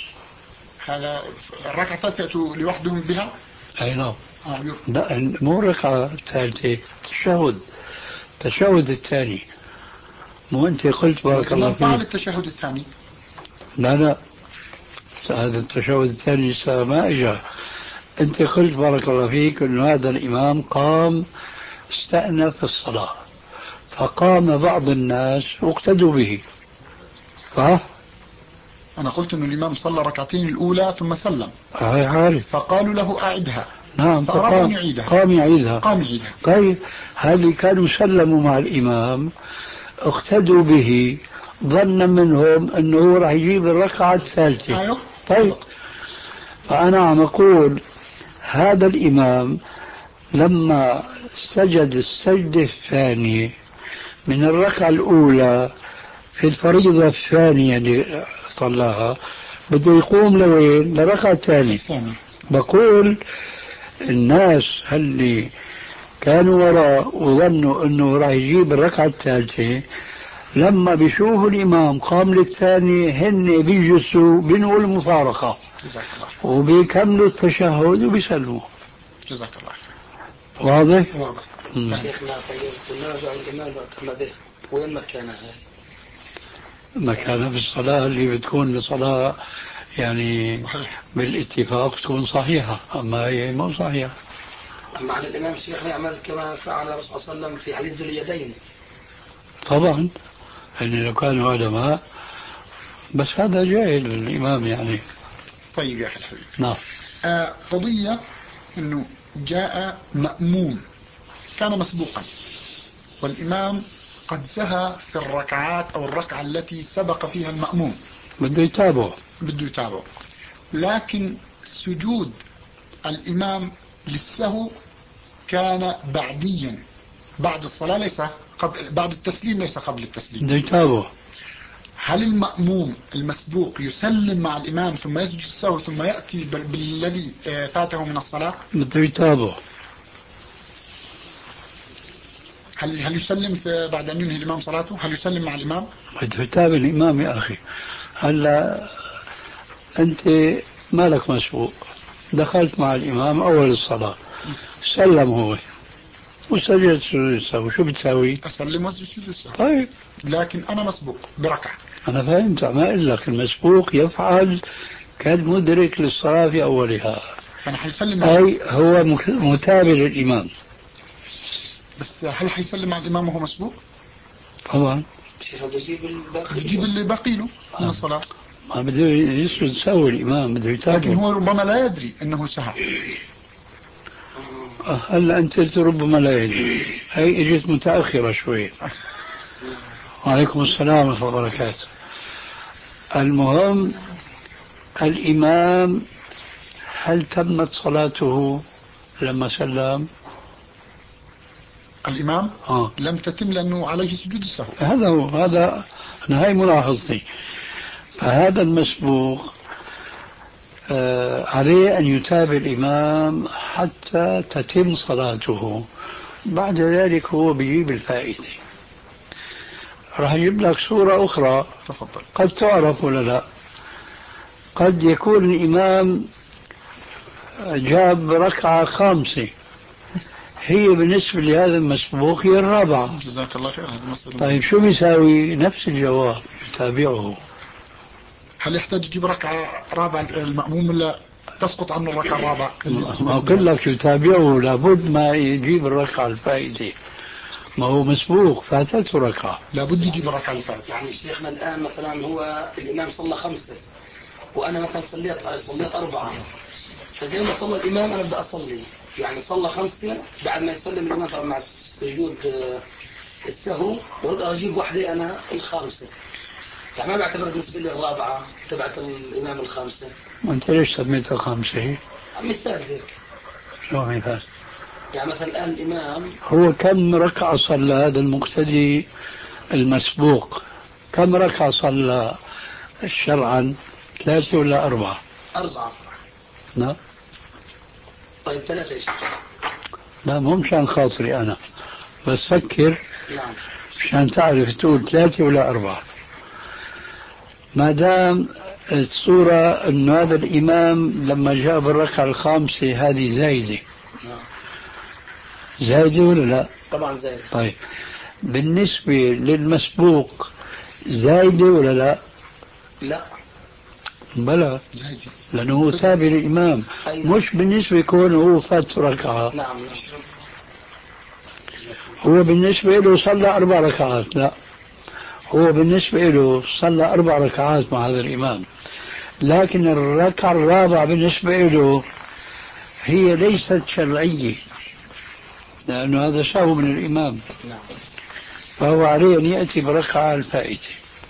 هذا الركعة الثالثة يأتوا لوحدهم بها؟ أي نعم. آه. لا مو الركعة الثالثة، التشهد التشهد الثاني. مو أنت قلت بارك الله فيك التشهد الثاني؟ لا لا، هذا التشهد الثاني لسه ما اجى. انت قلت بارك الله فيك انه هذا الامام قام استأنف الصلاة، فقام بعض الناس واقتدوا به، صح؟ انا قلت انه الامام صلى ركعتين الاولى ثم سلم، هاي عارف، فقالوا له اعدها. نعم، فأراد أن يعيدها. قام يعيدها قام يعيدها. طيب هل كانوا سلموا مع الامام اقتدوا به ظنا منهم انه راح يجيب الركعة الثالثة؟ أيوه. طيب فأنا عم أقول هذا الإمام لما سجد السجدة الثانية من الركعة الأولى في الفريضة الثانية اللي صلاها بده يقوم لوين؟ للركعة الثانية. بقول الناس اللي كانوا وراء وظنوا أنه راح يجيب الركعة الثالثة لما بيشوفوا الإمام قام للثاني هن بيجلسوا بينوا المفارقة وبيكملوا التشهد وبيسلموا. جزاك الله. واضح؟ واضح. شيخنا طيب نرجع الإمام كما به وين مكانها؟ مكانها في الصلاة اللي بتكون لصلاة يعني صحيح. بالاتفاق تكون صحيحة، أما هي مو صحيحة. أما عن الإمام شيخنا يعمل كما فعل الرسول صلى الله عليه وسلم في حديث ذو اليدين. طبعا يعني لو كانوا علماء، بس هذا جاهل الإمام يعني. طيب يا أخي الحبيب. نعم. آه قضية أنه جاء مأموم كان مسبوقا والإمام قد سهى في الركعات أو الركعة التي سبق فيها المأموم، بده يتابعه بده يتابعه، لكن سجود الإمام للسهو كان بعديا بعد الصلاة، ليس قبل، بعد التسليم ليس قبل التسليم. بده يتابعه. هل المأموم المسبوق يسلم مع الإمام ثم يسجد السهو ثم يأتي بالذي فاته من الصلاة؟ بده يتابعه. هل هل يسلم بعد أن ينهي الإمام صلاته؟ هل يسلم مع الإمام؟ بده يتابع الإمام يا أخي. هلا أنت مالك مسبوق، دخلت مع الإمام أول الصلاة، سلم هو وسجد سجود السهو، شو بتساوي؟ أسلم واسجد سجود السهو. طيب لكن أنا مسبوق بركعة. أنا فهمت، ما أقول لك المسبوق يفعل كالمدرك للصلاة في أولها، فأنا حيسلم أي هو متابع للإمام. بس هل حيسلم مع الإمام وهو مسبوق؟ طبعا يجيب اللي باقي له من الصلاة. ما بده يسجد سهو الإمام، بده يتابع. لكن هو ربما لا يدري أنه سهى. هلا أنت ربما لا يدري، هي اجت متأخرة شوي. وعليكم السلام ورحمة الله وبركاته. المهم الإمام هل تمت صلاته لما سلم؟ الإمام آه. لم تتم لأنه عليه سجود السهو. هذا هو، هذا أنا هاي ملاحظتي. فهذا المسبوق آه عليه أن يتابع الإمام حتى تتم صلاته، بعد ذلك هو بيجيب الفائدة. راح أجيب لك صورة أخرى. تفضل. قد تعرف ولا لا؟ قد يكون الإمام جاب ركعة خامسة، هي بالنسبة لهذا المسبوق هي الرابعة. جزاك الله خير. هذا مسألة. طيب شو بيساوي؟ نفس الجواب، يتابعه. هل يحتاج يجيب ركعة رابعة المأموم ولا تسقط عنه الركعة الرابعة؟ ما أقول لك يتابعه، لابد ما يجيب الركعة الفائتة، ما هو مسبوق فاتته ركعة، لابد يجيب الركعة الفائتة. يعني شيخنا الآن مثلا هو الإمام صلى خمسة وأنا مثلا صليت صليت أربعة، فزي ما صلى الإمام أنا بدي أصلي، يعني صلى خمسة بعد ما يسلم الإمام طبعا مع سجود السهو وأرد أجيب واحدة أنا الخامسة، يعني ما بعتبر بالنسبة لي الرابعة تبعت الإمام الخامسة. أنت ليش سميتها خامسة؟ مثال هيك. شو مثال؟ يعني مثلا الآن الإمام هو كم ركعة صلى هذا المقتدي المسبوق؟ كم ركعة صلى شرعا؟ ثلاثة ولا أربعة؟ أربعة. لا طيب ثلاثة إيش؟ لا مو مشان خاطري أنا، بس فكر. نعم. مشان تعرف تقول ثلاثة ولا أربعة. ما دام الصورة أن هذا الإمام لما جاء بالركعة الخامسة هذه زايدة. نعم. زايدة ولا لا؟ طبعا زايدة. طيب بالنسبة للمسبوق زايدة ولا لا؟ لا. بلا زايدة لأنه هو تابع الإمام. أيوة. مش بالنسبة يكون هو فات ركعة. نعم. هو بالنسبة له صلى أربع ركعات، لا هو بالنسبة له صلى أربع ركعات مع هذا الإمام، لكن الركعة الرابعة بالنسبة له هي ليست شرعية لأنه هذا سهو من الإمام. نعم. فهو عليه أن يأتي بركعة الفائتة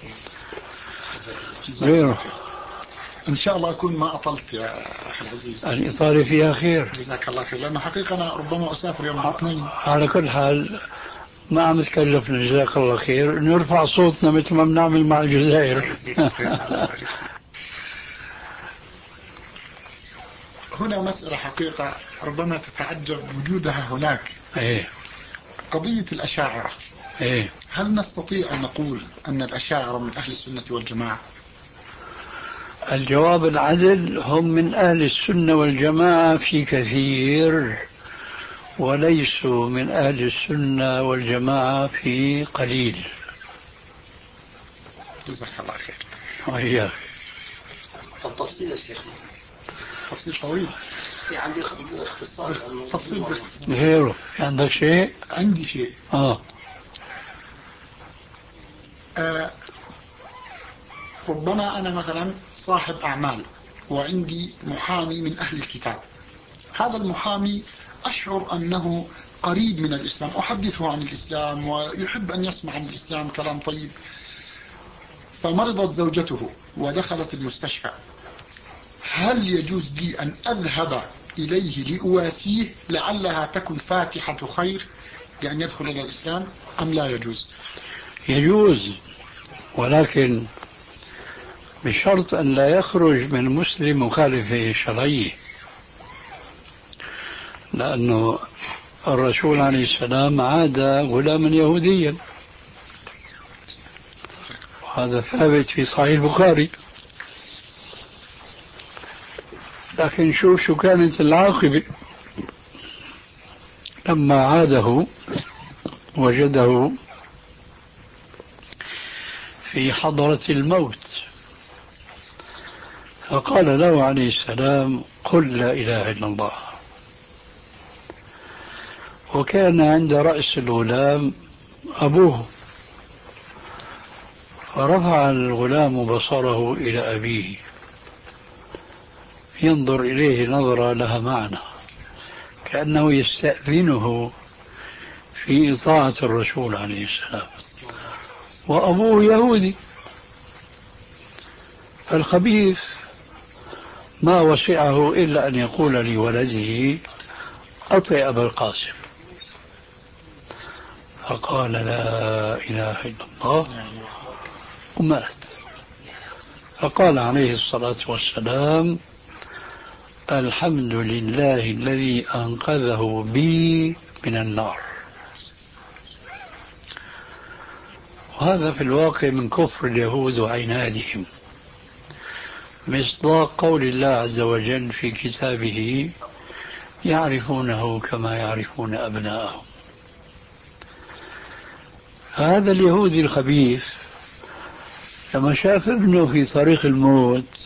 غيره. إن شاء الله أكون ما أطلت يا أخي العزيز. الإطالة فيها خير. جزاك الله خير، لأنه حقيقة أنا ربما أسافر يوم الاثنين. على كل حال ما عم تكلفنا جزاك الله خير نرفع صوتنا مثل ما بنعمل مع الجزائر. هنا مسألة حقيقة ربما تتعجب وجودها هناك. ايه قضية الأشاعرة. ايه هل نستطيع أن نقول أن الأشاعرة من أهل السنة والجماعة؟ الجواب العدل هم من أهل السنة والجماعة في كثير، وليسوا من أهل السنة والجماعة في قليل. جزاك الله خير. وإياك. التفصيل يا شيخ. تفصيل طويل. يعني اختصار. تفصيل باختصار. غيره عندك شيء؟ عندي شيء. آه. آه ربما أنا مثلا صاحب أعمال وعندي محامي من أهل الكتاب، هذا المحامي أشعر أنه قريب من الإسلام، أحدثه عن الإسلام ويحب أن يسمع عن الإسلام كلام طيب، فمرضت زوجته ودخلت المستشفى، هل يجوز لي أن أذهب إليه لأواسيه لعلها تكن فاتحة خير لأن يدخل إلى الإسلام أم لا يجوز؟ يجوز، ولكن بشرط أن لا يخرج من مسلم مخالف شرعيه، لأنه الرسول عليه السلام عاد غلاما يهوديا، وهذا ثابت في صحيح البخاري. لكن شوف شو كانت العاقبة لما عاده وجده في حضرة الموت، فقال له عليه السلام قل لا إله إلا الله. وكان عند رأس الغلام أبوه، فرفع الغلام بصره إلى أبيه ينظر إليه نظرة لها معنى، كأنه يستأذنه في إطاعة الرسول عليه السلام، وأبوه يهودي. فالخبيث ما وسعه إلا أن يقول لولده أطع أبا القاسم، فقال لا إله إلا الله ومات. فقال عليه الصلاة والسلام الحمد لله الذي أنقذه بي من النار. وهذا في الواقع من كفر اليهود وعنادهم، مصداق قول الله عز وجل في كتابه يعرفونه كما يعرفون أبناءهم. هذا اليهودي الخبيث لما شاف ابنه في طريق الموت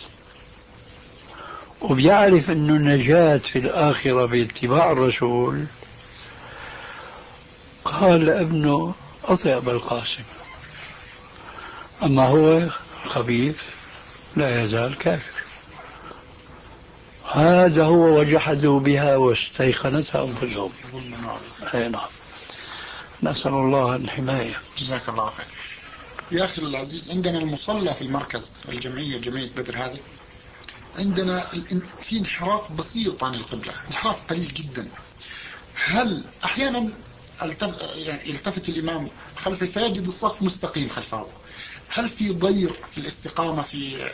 وبيعرف أنه النجاة في الآخرة باتباع الرسول، قال لابنه أطع أبا القاسم. أما هو خبيث لا يزال كافر. هذا هو وجحدوا بها واستيقنتها أنفسهم. أي نعم. نسأل الله الحماية. جزاك الله خير. يا أخي العزيز، عندنا المصلى في المركز الجمعية جمعية بدر هذه، عندنا في انحراف بسيط عن القبلة، انحراف قليل جدا. هل أحيانا يلتفت الإمام خلفه فيجد الصف مستقيم خلفه، هل في ضير في الاستقامة في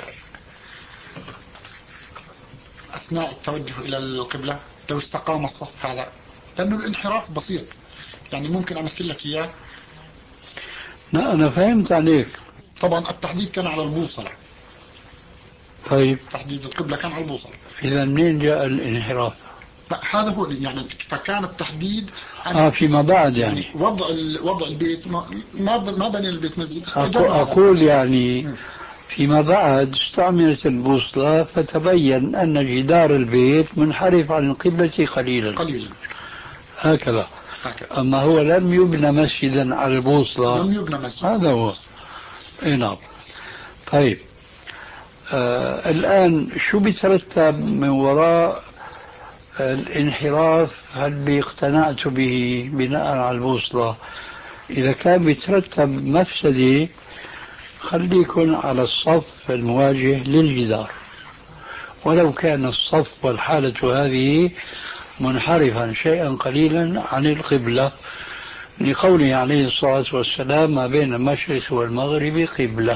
أثناء التوجه إلى القبلة لو استقام الصف هذا؟ لأنه الانحراف بسيط، يعني ممكن أمثل لك إياه. لا أنا فهمت عليك. طبعا التحديد كان على البوصلة. طيب تحديد القبلة كان على البوصلة. إذا منين جاء الانحراف؟ هذا هو يعني، فكان التحديد آه فيما بعد يعني, يعني وضع وضع البيت ما ما بني البيت مسجد. أقول يعني م. فيما بعد استعملت البوصلة فتبين أن جدار البيت منحرف عن القبلة قليلا قليلا هكذا. هكذا. أما هو لم يبنى مسجدا على البوصلة، لم يبنى مسجد. هذا هو. إيه نعم. طيب آه الآن شو بيترتب من وراء الانحراف؟ هل بيقتنعت به بناء على البوصلة؟ إذا كان بيترتب مفسدة خليكن على الصف المواجه للجدار، ولو كان الصف والحالة هذه منحرفا شيئا قليلا عن القبلة، لقوله عليه الصلاة والسلام ما بين المشرق والمغرب قبلة.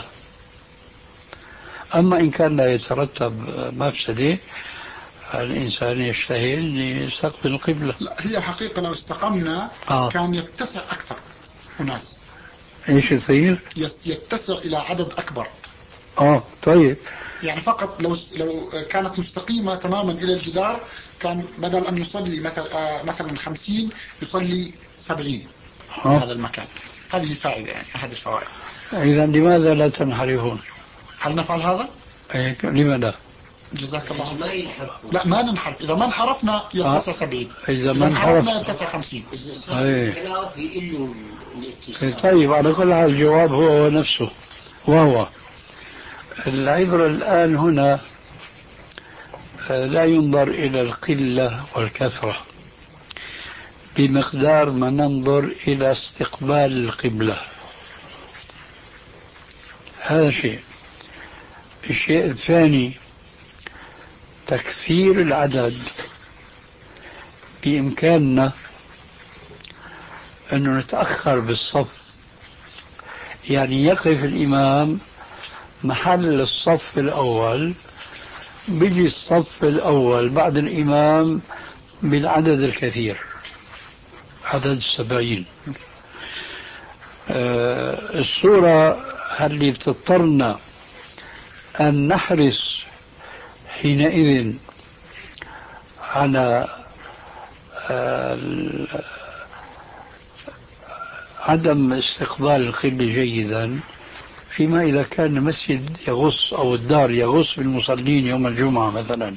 أما إن كان لا يترتب مفسدة الإنسان يجتهد يستقبل القبلة. لا هي حقيقة لو استقمنا آه. كان يتسع أكثر الناس. إيش يصير؟ يتسع إلى عدد أكبر. آه طيب. يعني فقط لو لو كانت مستقيمة تماما إلى الجدار كان بدل أن يصلي مثلا مثلا خمسين يصلي سبعين في هذا المكان. هذه فائدة يعني أحد الفوائد. إذا لماذا لا تنحرفون؟ هل نفعل هذا؟ إيه لماذا؟ جزاك الله خير. لا ما ننحرف، إذا ما انحرفنا يتسع سبعين، إذا ما انحرفنا يتسع خمسين. طيب على كل حال الجواب هو نفسه، وهو العبرة الآن هنا لا ينظر إلى القلة والكثرة بمقدار ما ننظر إلى استقبال القبلة. هذا شيء. الشيء الثاني تكثير العدد. بإمكاننا أن نتأخر بالصف، يعني يقف الإمام محل الصف الأول، بيجي الصف الأول بعد الإمام بالعدد الكثير، عدد السبعين. آه الصورة اللي بتضطرنا أن نحرص حينئذ على آه عدم استقبال القبلة جيدا، فيما إذا كان المسجد يغص أو الدار يغص بالمصلين يوم الجمعة مثلا،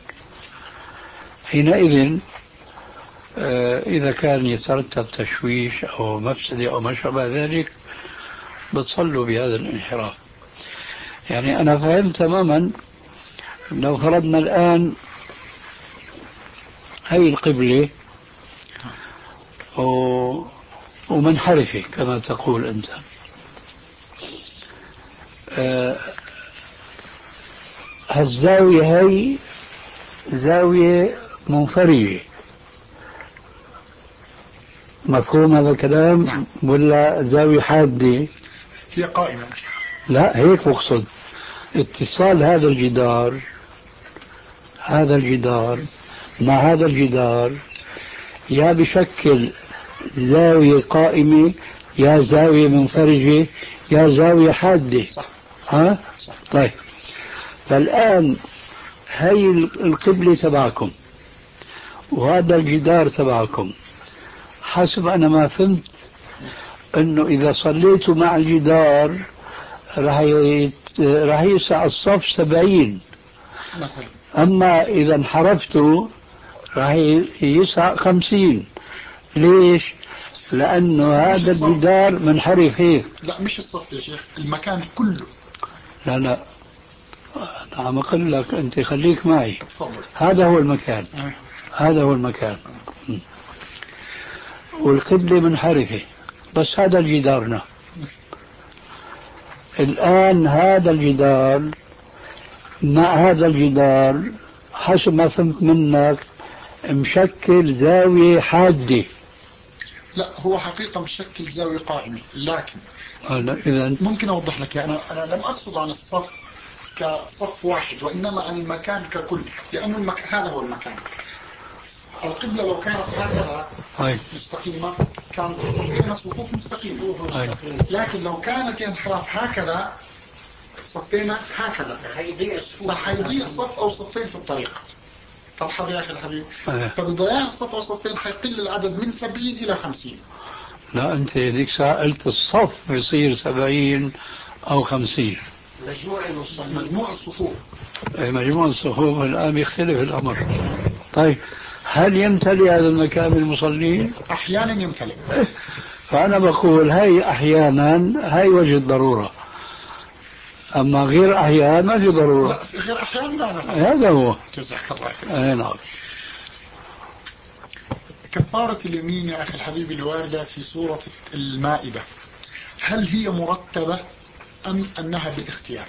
حينئذ إذا كان يترتب تشويش أو مفسدة أو ما شابه ذلك بتصلوا بهذا الانحراف. يعني أنا فهمت تماما. لو فرضنا الآن هي القبلة ومنحرفة كما تقول أنت، هالزاوية هي زاوية منفرجة، مفهوم هذا الكلام؟ نعم. ولا زاوية حادة؟ هي قائمة. لا هيك بقصد. اتصال هذا الجدار هذا الجدار مع هذا الجدار يا بشكل زاوية قائمة يا زاوية منفرجة يا زاوية حادة. صح. ها؟ صح. طيب فالآن هي القبلة تبعكم وهذا الجدار تبعكم، حسب أنا ما فهمت أنه إذا صليتوا مع الجدار راح راح يسع الصف سبعين مثلا، أما إذا انحرفتوا راح يسع خمسين. ليش؟ لأنه هذا الجدار منحرف هيك. لا مش الصف يا شيخ، المكان كله. لا لا أنا عم أقول لك أنت خليك معي. تفضل. هذا هو المكان. أه. هذا هو المكان. م. والقبلة منحرفة بس هذا جدارنا. الآن هذا الجدار مع هذا الجدار حسب ما فهمت منك مشكل زاوية حادة. لا هو حقيقة مشكل زاوية قائمة، لكن إذن ممكن أوضح لك. أنا أنا لم أقصد عن الصف كصف واحد، وإنما عن المكان ككل، لأن المك... هذا هو المكان. القبلة لو كانت هكذا هاي. مستقيمة كانت صفين صفوف مستقيمة، لكن لو كانت في انحراف هكذا صفينا هكذا راح يضيع صف أو صفين في الطريق. فرحب يا أخي الحبيب. فبضياع الصف أو صفين حيقل العدد من سبعين إلى خمسين. لا أنت ذيك ساعة قلت الصف يصير سبعين أو خمسين. مجموع مجموع الصفوف. مجموع الصفوف الآن يختلف الأمر. طيب هل يمتلئ هذا المكان بالمصلين؟ أحيانا يمتلئ. فأنا بقول هاي أحيانا هاي وجه الضرورة، أما غير أحيان ما في ضرورة. لا غير أحيان لا نفع. هذا هو. جزاك الله خير. أي نعم. كفارة اليمين يا أخي الحبيب الواردة في سورة المائدة، هل هي مرتبة أم أنها بالاختيار؟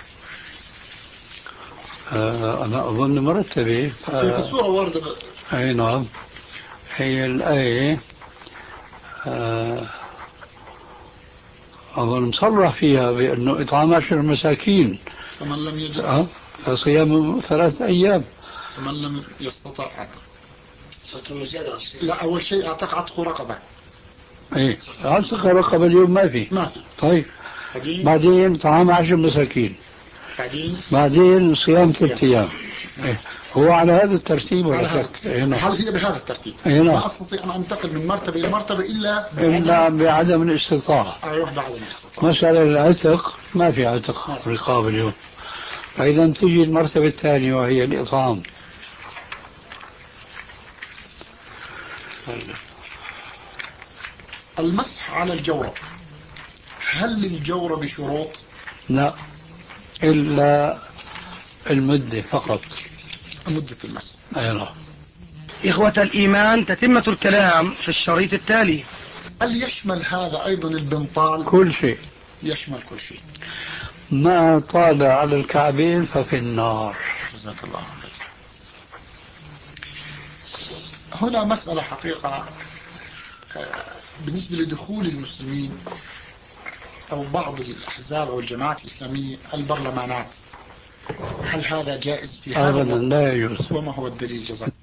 آه أنا أظن مرتبة. آه في السورة واردة ب... أي نعم. هي الآية آه أظن مصرح فيها بأنه إطعام عشر مساكين، فمن لم يجد أه؟ فصيام ثلاثة أيام، فمن لم يستطع عتق. زيادة. لا أول شيء أعتق عتق رقبة. إيه عتق رقبة اليوم ما في. ما في. طيب بعدين بعدين طعام عشر مساكين، بعدين بعدين صيام ثلاثة أيام. إيه هو على هذا الترتيب ولا شك؟ إيه هل هي بهذا الترتيب؟ إيه ما أستطيع أن أنتقل من مرتبة إلى مرتبة إلا إلا بعدم الاستطاعة. أيوه بعدم الاستطاعة. مسألة العتق ما في عتق رقاب اليوم، فإذا تجي المرتبة الثانية وهي الإطعام. المسح على الجورب، هل للجورب شروط؟ لا إلا المدة فقط. مدة المس. أي نعم. إخوة الإيمان، تتمة الكلام في الشريط التالي. هل يشمل هذا أيضا البنطال؟ كل شيء، يشمل كل شيء. ما طال على الكعبين ففي النار. جزاك الله خير. هنا مسألة حقيقة بالنسبة لدخول المسلمين أو بعض الأحزاب أو الجماعات الإسلامية البرلمانات، هل هذا جائز في هذا؟ أبدا لا يجوز. وما هو الدليل؟ جزاك